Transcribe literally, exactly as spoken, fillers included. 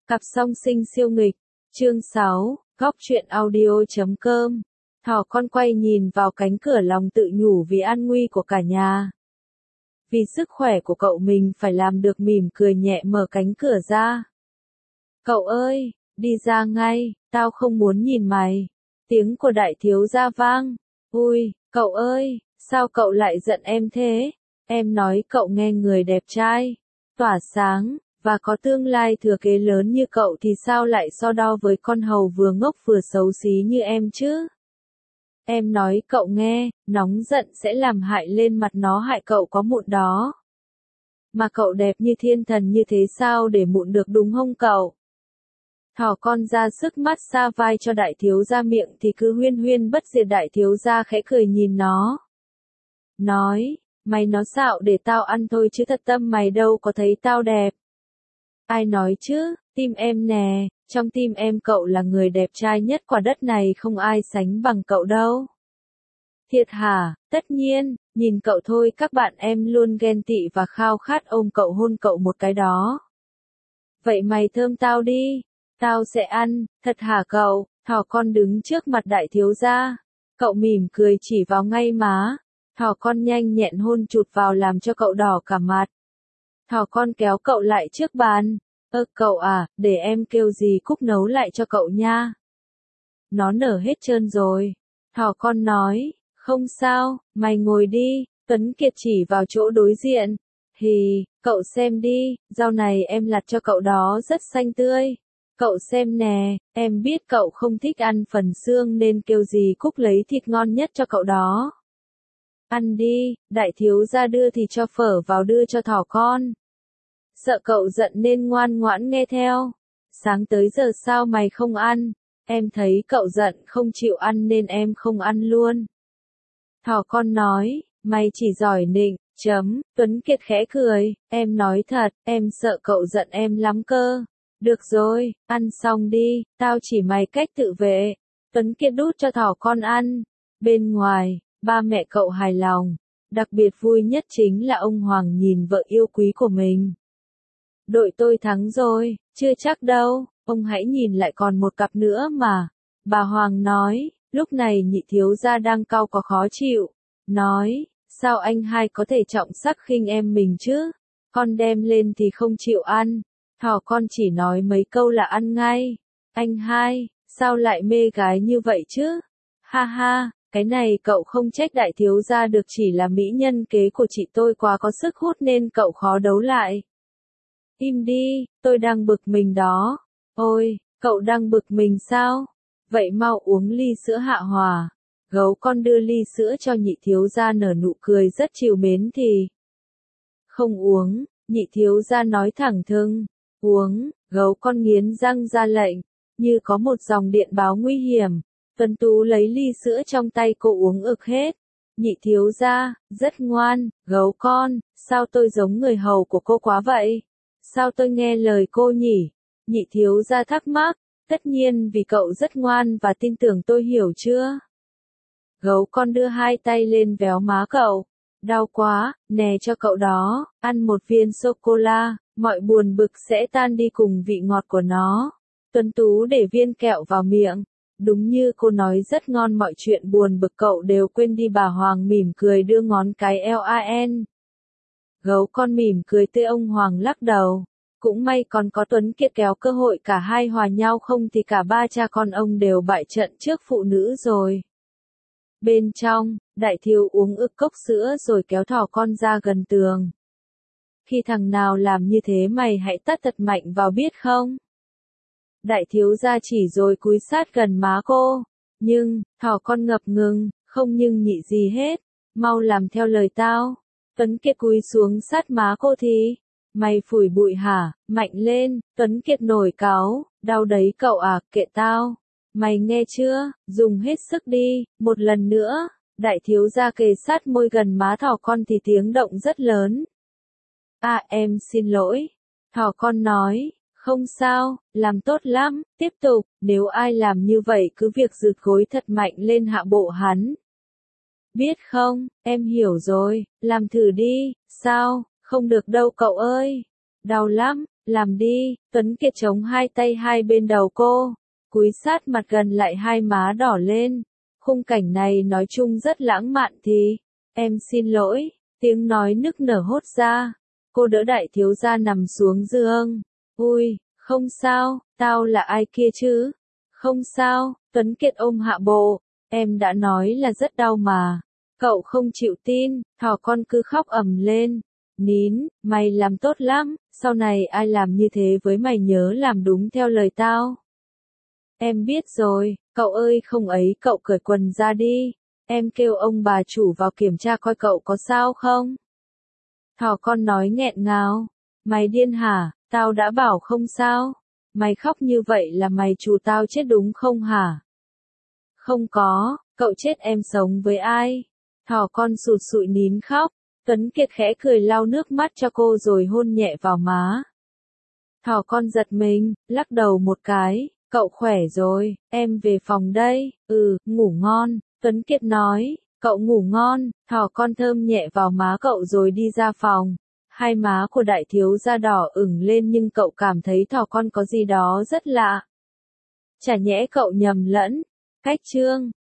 Cặp song sinh siêu nghịch, chương sáu, góc truyện audio chấm com. Thỏ con quay nhìn vào cánh cửa lòng tự nhủ vì an nguy của cả nhà. Vì sức khỏe của cậu mình phải làm được mỉm cười nhẹ mở cánh cửa ra. Cậu ơi, đi ra ngay, tao không muốn nhìn mày. Tiếng của đại thiếu gia vang. Ui, cậu ơi, sao cậu lại giận em thế? Em nói cậu nghe người đẹp trai, tỏa sáng, và có tương lai thừa kế lớn như cậu thì sao lại so đo với con hầu vừa ngốc vừa xấu xí như em chứ? Em nói cậu nghe, nóng giận sẽ làm hại lên mặt nó hại cậu có mụn đó. Mà cậu đẹp như thiên thần như thế sao để mụn được đúng không cậu? Thỏ con ra sức mát xa vai cho đại thiếu gia miệng thì cứ huyên huyên bất diệt đại thiếu gia khẽ cười nhìn nó. Nói, mày nói xạo để tao ăn thôi chứ thật tâm mày đâu có thấy tao đẹp. Ai nói chứ, tim em nè, trong tim em cậu là người đẹp trai nhất quả đất này không ai sánh bằng cậu đâu. Thiệt hả, tất nhiên, nhìn cậu thôi các bạn em luôn ghen tị và khao khát ôm cậu hôn cậu một cái đó. Vậy mày thơm tao đi, tao sẽ ăn, thật hả cậu? Thỏ con đứng trước mặt đại thiếu gia. Cậu mỉm cười chỉ vào ngay má. Thỏ con nhanh nhẹn hôn chụt vào làm cho cậu đỏ cả mặt. Thỏ con kéo cậu lại trước bàn. Ơ cậu à, để em kêu dì Cúc nấu lại cho cậu nha. Nó nở hết trơn rồi. Thỏ con nói, không sao, mày ngồi đi. Tuấn Kiệt chỉ vào chỗ đối diện. Hì, cậu xem đi, rau này em lặt cho cậu đó rất xanh tươi. Cậu xem nè, em biết cậu không thích ăn phần xương nên kêu dì Cúc lấy thịt ngon nhất cho cậu đó. Ăn đi, đại thiếu gia đưa thì cho phở vào đưa cho thỏ con. Sợ cậu giận nên ngoan ngoãn nghe theo. Sáng tới giờ sao mày không ăn? Em thấy cậu giận không chịu ăn nên em không ăn luôn. Thỏ con nói, mày chỉ giỏi nịnh, chấm, Tuấn Kiệt khẽ cười, em nói thật, em sợ cậu giận em lắm cơ. Được rồi, ăn xong đi, tao chỉ mày cách tự vệ. Tuấn Kiệt đút cho thỏ con ăn. Bên ngoài, ba mẹ cậu hài lòng. Đặc biệt vui nhất chính là ông Hoàng nhìn vợ yêu quý của mình. Đội tôi thắng rồi, chưa chắc đâu, ông hãy nhìn lại còn một cặp nữa mà. Bà Hoàng nói, lúc này nhị thiếu gia đang cau có khó chịu. Nói, sao anh hai có thể trọng sắc khinh em mình chứ? Con đem lên thì không chịu ăn. Thỏ con chỉ nói mấy câu là ăn ngay. Anh hai, sao lại mê gái như vậy chứ? Ha ha, cái này cậu không trách đại thiếu gia được chỉ là mỹ nhân kế của chị tôi quá có sức hút nên cậu khó đấu lại. Im đi, tôi đang bực mình đó. Ôi, cậu đang bực mình sao? Vậy mau uống ly sữa hạ hòa. Gấu con đưa ly sữa cho nhị thiếu gia nở nụ cười rất trìu mến thì. Không uống, nhị thiếu gia nói thẳng thừng. Uống, gấu con nghiến răng ra lệnh. Như có một dòng điện báo nguy hiểm. Tuấn Tú lấy ly sữa trong tay cô uống ực hết. Nhị thiếu gia, rất ngoan, gấu con, sao tôi giống người hầu của cô quá vậy? Sao tôi nghe lời cô nhỉ? Nhị thiếu gia thắc mắc, tất nhiên vì cậu rất ngoan và tin tưởng tôi hiểu chưa? Gấu con đưa hai tay lên véo má cậu. Đau quá, nè cho cậu đó, ăn một viên sô-cô-la, mọi buồn bực sẽ tan đi cùng vị ngọt của nó. Tuấn Tú để viên kẹo vào miệng. Đúng như cô nói rất ngon mọi chuyện buồn bực cậu đều quên đi bà Hoàng mỉm cười đưa ngón cái lin. Gấu con mỉm cười tươi ông Hoàng lắc đầu. Cũng may còn có Tuấn Kiệt kéo cơ hội cả hai hòa nhau không thì cả ba cha con ông đều bại trận trước phụ nữ rồi. Bên trong, đại thiếu uống ực cốc sữa rồi kéo thỏ con ra gần tường. Khi thằng nào làm như thế mày hãy tát thật mạnh vào biết không? Đại thiếu gia chỉ rồi cúi sát gần má cô. Nhưng, thỏ con ngập ngừng, không nhưng nhị gì hết. Mau làm theo lời tao. Tuấn Kiệt cúi xuống sát má cô thì. Mày phủi bụi hả? Mạnh lên. Tuấn Kiệt nổi cáu. Đau đấy cậu à, kệ tao. Mày nghe chưa? Dùng hết sức đi. Một lần nữa. Đại thiếu gia kề sát môi gần má thỏ con thì tiếng động rất lớn. À em xin lỗi. Thỏ con nói. Không sao, làm tốt lắm, tiếp tục, nếu ai làm như vậy cứ việc giựt gối thật mạnh lên hạ bộ hắn. Biết không, em hiểu rồi, làm thử đi, sao, không được đâu cậu ơi. Đau lắm, Làm đi, Tuấn Kiệt chống hai tay hai bên đầu cô, cúi sát mặt gần lại hai má đỏ lên. Khung cảnh này nói chung rất lãng mạn thì, em xin lỗi, tiếng nói nức nở hốt ra. Cô đỡ đại thiếu gia nằm xuống giường. Ui, không sao, tao là ai kia chứ? Không sao, Tuấn Kiệt ôm hạ bộ, em đã nói là rất đau mà. Cậu không chịu tin, thỏ con cứ khóc ầm lên. Nín, mày làm tốt lắm, sau này ai làm như thế với mày nhớ làm đúng theo lời tao. Em biết rồi, cậu ơi không ấy cậu cởi quần ra đi, em kêu ông bà chủ vào kiểm tra coi cậu có sao không. Thỏ con nói nghẹn ngào, mày điên hả, tao đã bảo không sao, mày khóc như vậy là mày trù tao chết đúng không hả? Không có, cậu chết em sống với ai? Thỏ con sụt sụi nín khóc, Tuấn Kiệt khẽ cười lau nước mắt cho cô rồi hôn nhẹ vào má. Thỏ con giật mình, lắc đầu một cái, cậu khỏe rồi, em về phòng đây, ừ, ngủ ngon, Tuấn Kiệt nói, cậu ngủ ngon, thỏ con thơm nhẹ vào má cậu rồi đi ra phòng. Hai má của đại thiếu gia đỏ ửng lên nhưng cậu cảm thấy thỏ con có gì đó rất lạ. Chả nhẽ cậu nhầm lẫn, cách chương.